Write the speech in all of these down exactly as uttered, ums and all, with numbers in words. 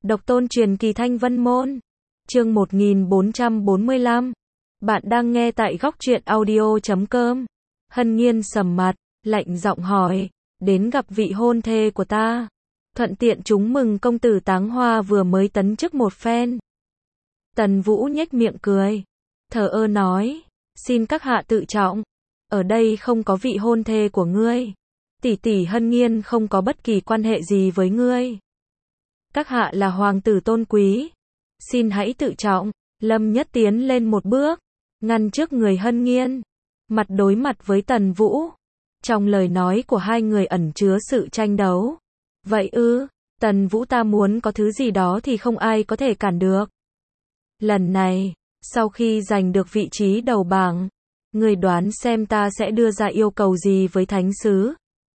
Độc tôn truyền kỳ Thanh Vân Môn. Chương một nghìn bốn trăm bốn mươi lăm. Bạn đang nghe tại góc truyện audio chấm com. Hân Nhiên sầm mặt, lạnh giọng hỏi, đến gặp vị hôn thê của ta. Thuận tiện chúng mừng công tử Táng Hoa vừa mới tấn chức một phen. Tần Vũ nhếch miệng cười, thờ ơ nói, xin các hạ tự trọng, ở đây không có vị hôn thê của ngươi. Tỷ tỷ Hân Nhiên không có bất kỳ quan hệ gì với ngươi. Các hạ là hoàng tử tôn quý, xin hãy tự trọng. Lâm Nhất tiến lên một bước, ngăn trước người Hân Nhiên, mặt đối mặt với Tần Vũ. Trong lời nói của hai người ẩn chứa sự tranh đấu. Vậy ư, Tần Vũ, ta muốn có thứ gì đó thì không ai có thể cản được. Lần này, sau khi giành được vị trí đầu bảng, người đoán xem ta sẽ đưa ra yêu cầu gì với thánh sứ.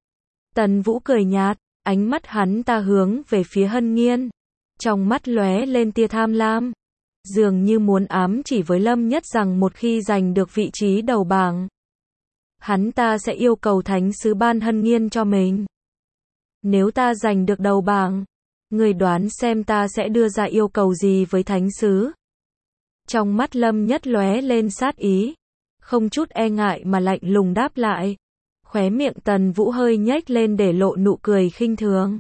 Tần Vũ cười nhạt, ánh mắt hắn ta hướng về phía Hân Nhiên, trong mắt lóe lên tia tham lam, dường như muốn ám chỉ với Lâm Nhất rằng một khi giành được vị trí đầu bảng, hắn ta sẽ yêu cầu thánh sứ ban Hân Nhiên cho mình. Nếu ta giành được đầu bảng, người đoán xem ta sẽ đưa ra yêu cầu gì với thánh sứ. Trong mắt Lâm Nhất lóe lên sát ý, không chút e ngại mà lạnh lùng đáp lại. Khóe miệng Tần Vũ hơi nhếch lên để lộ nụ cười khinh thường.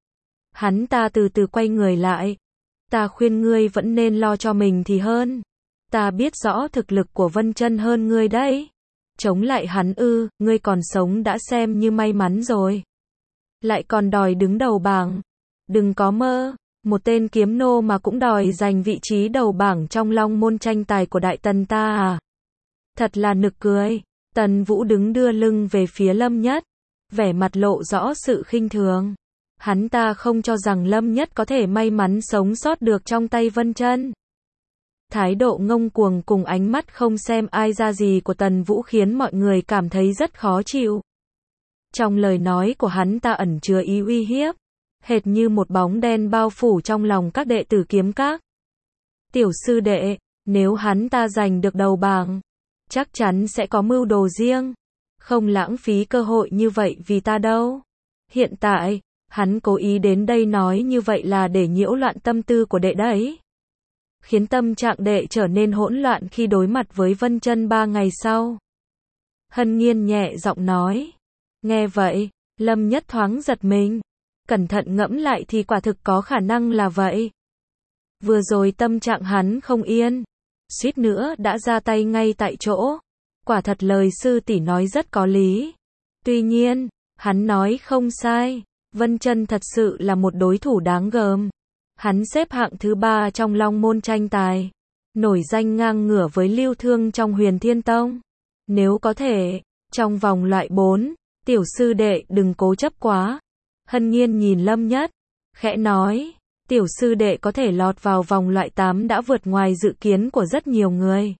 Hắn ta từ từ quay người lại. Ta khuyên ngươi vẫn nên lo cho mình thì hơn. Ta biết rõ thực lực của Vân Chân hơn ngươi đấy. Chống lại hắn ư, ngươi còn sống đã xem như may mắn rồi. Lại còn đòi đứng đầu bảng. Đừng có mơ, một tên kiếm nô mà cũng đòi giành vị trí đầu bảng trong long môn tranh tài của Đại Tần ta à? Thật là nực cười. Tần Vũ đứng đưa lưng về phía Lâm Nhất, vẻ mặt lộ rõ sự khinh thường. Hắn ta không cho rằng Lâm Nhất có thể may mắn sống sót được trong tay Vân Chân. Thái độ ngông cuồng cùng ánh mắt không xem ai ra gì của Tần Vũ khiến mọi người cảm thấy rất khó chịu. Trong lời nói của hắn ta ẩn chứa ý uy hiếp, hệt như một bóng đen bao phủ trong lòng các đệ tử kiếm các. Tiểu sư đệ, nếu hắn ta giành được đầu bảng, chắc chắn sẽ có mưu đồ riêng, không lãng phí cơ hội như vậy vì ta đâu. Hiện tại, hắn cố ý đến đây nói như vậy là để nhiễu loạn tâm tư của đệ đấy. Khiến tâm trạng đệ trở nên hỗn loạn khi đối mặt với Vân Chân ba ngày sau. Hân Nhiên nhẹ giọng nói. Nghe vậy, Lâm Nhất thoáng giật mình. Cẩn thận ngẫm lại thì quả thực có khả năng là vậy. Vừa rồi tâm trạng hắn không yên, suýt nữa đã ra tay ngay tại chỗ. Quả thật lời sư tỷ nói rất có lý. Tuy nhiên, hắn nói không sai, Vân Chân thật sự là một đối thủ đáng gờm. Hắn xếp hạng thứ ba trong long môn tranh tài, nổi danh ngang ngửa với Lưu Thương trong Huyền Thiên Tông. Nếu có thể, trong vòng loại bốn, tiểu sư đệ đừng cố chấp quá. Hân Nhiên nhìn Lâm Nhất, khẽ nói, tiểu sư đệ có thể lọt vào vòng loại tám đã vượt ngoài dự kiến của rất nhiều người.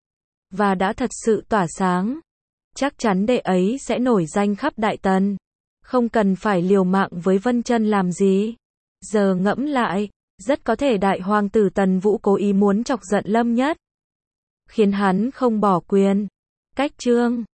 Và đã thật sự tỏa sáng. Chắc chắn đệ ấy sẽ nổi danh khắp Đại Tần. Không cần phải liều mạng với Vân Chân làm gì. Giờ ngẫm lại, rất có thể đại hoàng tử Tần Vũ cố ý muốn chọc giận Lâm Nhất, khiến hắn không bỏ quyền. Cách chương